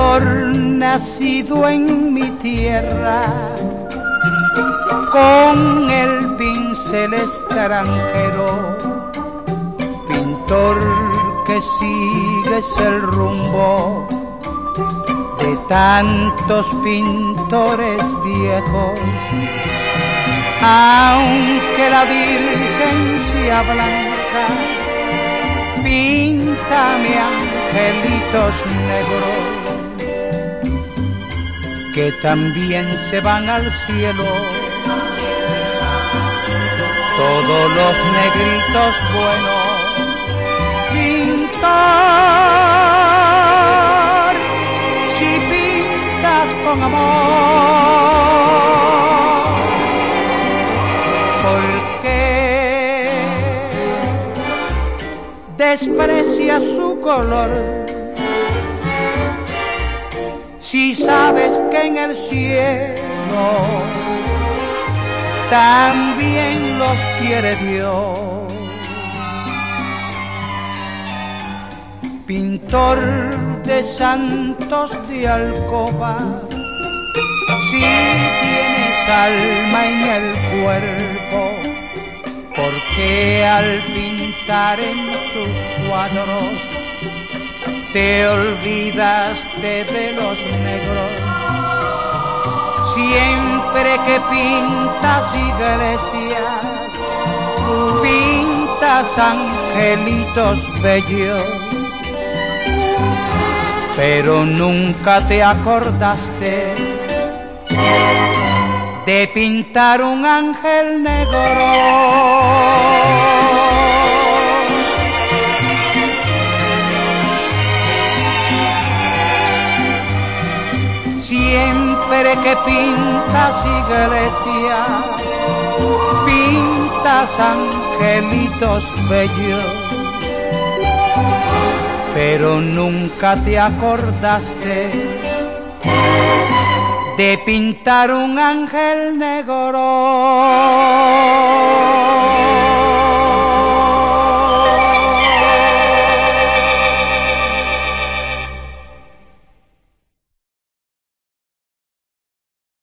pintor nacido en mi tierra, con el pincel extranjero, pintor que sigues el rumbo de tantos pintores viejos. Aunque la Virgen sea blanca, píntame angelitos negros que también se van al cielo. Todos los negritos buenos, pintor, si pintas con amor, ¿por qué desprecias su color? Si sabes que en el cielo también los quiere Dios. Pintor de santos de alcoba, si tienes alma en el cuerpo, ¿por qué al pintar en tus cuadros te olvidaste de los negros? Siempre que pintas iglesias, pintas angelitos bellos, pero nunca te acordaste de pintar un ángel negro. Siempre que pintas iglesias, pintas angelitos bellos, pero nunca te acordaste de pintar un ángel negro.